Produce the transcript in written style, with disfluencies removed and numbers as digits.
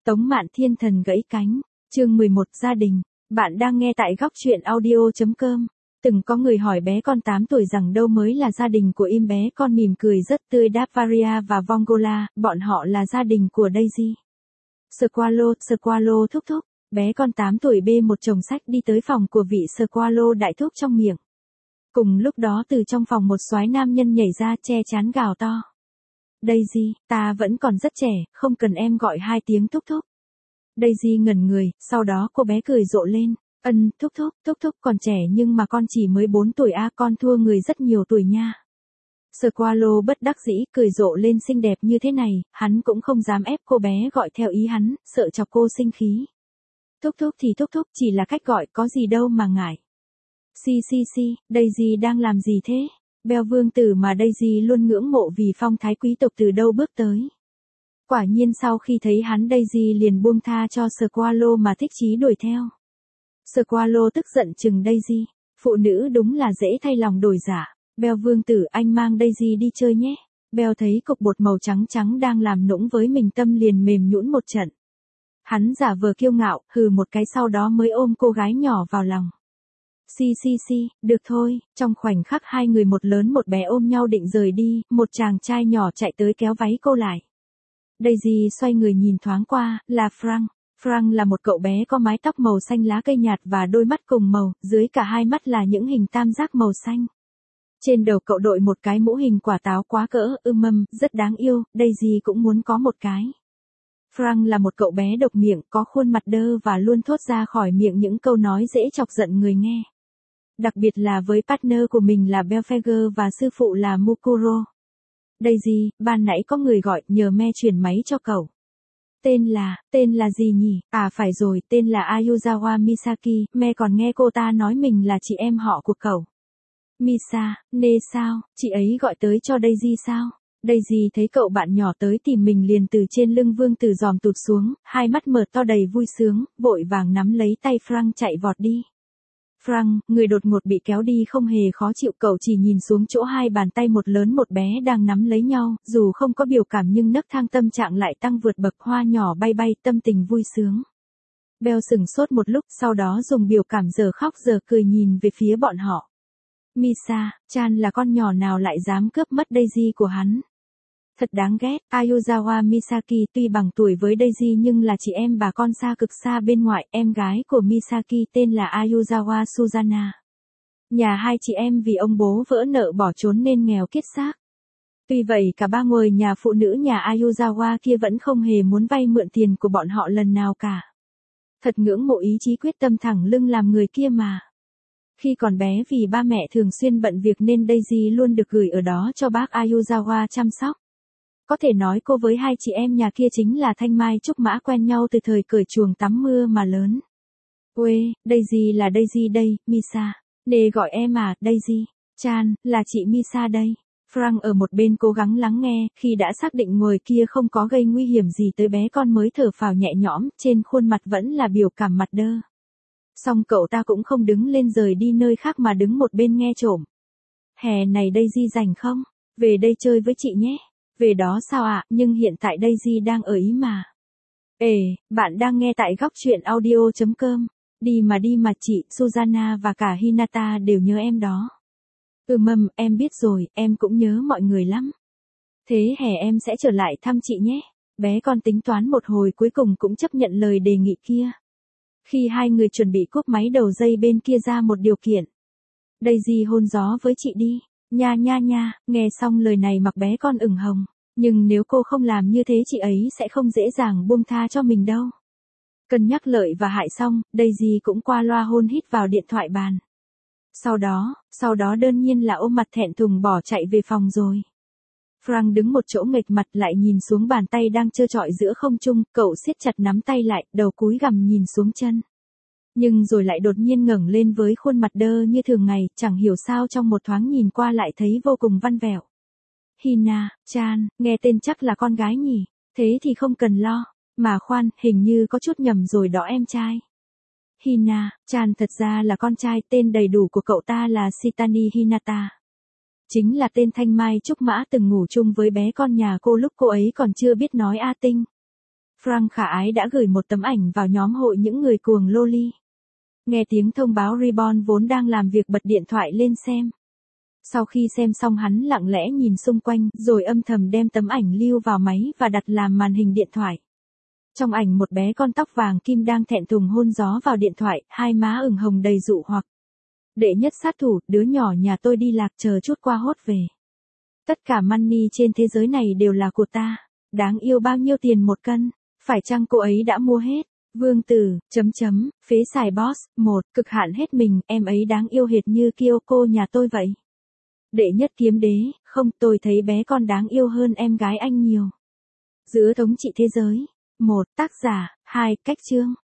Tống Mạn Thiên Thần gãy cánh, chương 11 gia đình, bạn đang nghe tại góc truyện audio.com. Từng có người hỏi bé con 8 tuổi rằng đâu mới là gia đình của Im, bé con mỉm cười rất tươi đáp Varia và Vongola, bọn họ là gia đình của Daisy. Squalo thúc thúc, bé con 8 tuổi bê một chồng sách đi tới phòng của vị Squalo đại thúc trong miệng. Cùng lúc đó từ trong phòng một soái nam nhân nhảy ra che chắn gào to. Daisy, ta vẫn còn rất trẻ, không cần em gọi 2 tiếng thúc thúc. Daisy ngẩn người, sau đó cô bé cười rộ lên. Thúc thúc còn trẻ nhưng mà con chỉ mới 4 tuổi à, con thua người rất nhiều tuổi nha. Squalo bất đắc dĩ cười rộ lên, xinh đẹp như thế này, hắn cũng không dám ép cô bé gọi theo ý hắn, sợ chọc cô sinh khí. Thúc thúc thì thúc thúc, chỉ là cách gọi, có gì đâu mà ngại. Daisy đang làm gì thế? Bell vương tử mà Daisy luôn ngưỡng mộ vì phong thái quý tộc từ đâu bước tới. Quả nhiên sau khi thấy hắn Daisy liền buông tha cho Squalo mà thích chí đuổi theo. Squalo tức giận chừng Daisy, phụ nữ đúng là dễ thay lòng đổi dạ. Bell vương tử, anh mang Daisy đi chơi nhé. Bell thấy cục bột màu trắng trắng đang làm nũng với mình, tâm liền mềm nhũn một trận. Hắn giả vờ kiêu ngạo, hừ một cái sau đó mới ôm cô gái nhỏ vào lòng. Được thôi, trong khoảnh khắc hai người một lớn một bé ôm nhau định rời đi, một chàng trai nhỏ chạy tới kéo váy cô lại. Daisy xoay người nhìn thoáng qua, là Frank. Frank là một cậu bé có mái tóc màu xanh lá cây nhạt và đôi mắt cùng màu, dưới cả hai mắt là những hình tam giác màu xanh. Trên đầu cậu đội một cái mũ hình quả táo quá cỡ, rất đáng yêu, Daisy cũng muốn có một cái. Frank là một cậu bé độc miệng, có khuôn mặt đơ và luôn thốt ra khỏi miệng những câu nói dễ chọc giận người nghe. Đặc biệt là với partner của mình là Belphegor và sư phụ là Mukuro. Daisy, ban nãy có người gọi, nhờ me chuyển máy cho cậu. Tên là gì nhỉ? À phải rồi, tên là Ayuzawa Misaki, me còn nghe cô ta nói mình là chị em họ của cậu. Misa, sao, chị ấy gọi tới cho Daisy sao? Daisy thấy cậu bạn nhỏ tới tìm mình liền từ trên lưng vương tử giòm tụt xuống, hai mắt mở to đầy vui sướng, vội vàng nắm lấy tay Frank chạy vọt đi. Frank, người đột ngột bị kéo đi không hề khó chịu, cậu chỉ nhìn xuống chỗ hai bàn tay một lớn một bé đang nắm lấy nhau, dù không có biểu cảm nhưng nấc thang tâm trạng lại tăng vượt bậc, hoa nhỏ bay bay, tâm tình vui sướng. Bell sửng sốt một lúc, sau đó dùng biểu cảm giờ khóc giờ cười nhìn về phía bọn họ. Misa, Chan là con nhỏ nào lại dám cướp mất Daisy của hắn. Thật đáng ghét, Ayuzawa Misaki tuy bằng tuổi với Daisy nhưng là chị em bà con xa cực xa bên ngoại, em gái của Misaki tên là Ayuzawa Suzana. Nhà hai chị em vì ông bố vỡ nợ bỏ trốn nên nghèo kiết xác. Tuy vậy cả ba ngôi nhà phụ nữ nhà Ayuzawa kia vẫn không hề muốn vay mượn tiền của bọn họ lần nào cả. Thật ngưỡng mộ ý chí quyết tâm thẳng lưng làm người kia mà. Khi còn bé vì ba mẹ thường xuyên bận việc nên Daisy luôn được gửi ở đó cho bác Ayuzawa chăm sóc. Có thể nói cô với hai chị em nhà kia chính là thanh mai trúc mã, quen nhau từ thời cởi chuồng tắm mưa mà lớn. Uê, Daisy là Daisy đây, Misa. Nè gọi em à, Daisy. Chan, là chị Misa đây. Frank ở một bên cố gắng lắng nghe, khi đã xác định người kia không có gây nguy hiểm gì tới bé con mới thở phào nhẹ nhõm, trên khuôn mặt vẫn là biểu cảm mặt đơ. Song cậu ta cũng không đứng lên rời đi nơi khác mà đứng một bên nghe trộm. Hè này Daisy rảnh không? Về đây chơi với chị nhé. Về đó sao ạ, nhưng hiện tại Daisy đang ở Ý mà. Bạn đang nghe tại góc truyện audio.com. Đi mà chị, Susanna và cả Hinata đều nhớ em đó. Em biết rồi, em cũng nhớ mọi người lắm. Thế hè em sẽ trở lại thăm chị nhé. Bé con tính toán một hồi cuối cùng cũng chấp nhận lời đề nghị kia. Khi hai người chuẩn bị cúp máy đầu dây bên kia ra một điều kiện. Daisy hôn gió với chị đi. Nha, nghe xong lời này mặt bé con ửng hồng. Nhưng nếu cô không làm như thế chị ấy sẽ không dễ dàng buông tha cho mình đâu. Cân nhắc lợi và hại xong, Daisy cũng qua loa hôn hít vào điện thoại bàn. Sau đó đơn nhiên là ôm mặt thẹn thùng bỏ chạy về phòng rồi. Frank đứng một chỗ nghệch mặt lại nhìn xuống bàn tay đang trơ trọi giữa không trung, cậu siết chặt nắm tay lại, đầu cúi gằm nhìn xuống chân. Nhưng rồi lại đột nhiên ngẩng lên với khuôn mặt đơ như thường ngày, chẳng hiểu sao trong một thoáng nhìn qua lại thấy vô cùng văn vẹo. Hina, Chan, nghe tên chắc là con gái nhỉ, thế thì không cần lo, mà khoan, hình như có chút nhầm rồi đó em trai. Hina, Chan thật ra là con trai, tên đầy đủ của cậu ta là Shitani Hinata. Chính là tên thanh mai trúc mã từng ngủ chung với bé con nhà cô lúc cô ấy còn chưa biết nói A Tinh. Frank khả ái đã gửi một tấm ảnh vào nhóm hội những người cuồng loli. Nghe tiếng thông báo Reborn vốn đang làm việc bật điện thoại lên xem. Sau khi xem xong hắn lặng lẽ nhìn xung quanh, rồi âm thầm đem tấm ảnh lưu vào máy và đặt làm màn hình điện thoại. Trong ảnh một bé con tóc vàng kim đang thẹn thùng hôn gió vào điện thoại, hai má ửng hồng đầy dụ hoặc. Đệ nhất sát thủ, đứa nhỏ nhà tôi đi lạc chờ chút qua hốt về. Tất cả money trên thế giới này đều là của ta. Đáng yêu bao nhiêu tiền một cân? Phải chăng cô ấy đã mua hết? Vương Tử, phế xài boss, cực hạn hết mình, em ấy đáng yêu hệt như Kyoko nhà tôi vậy. Đệ nhất kiếm đế, không, tôi thấy bé con đáng yêu hơn em gái anh nhiều. Giữa thống trị thế giới. 1. Tác giả, 2. Cách chương.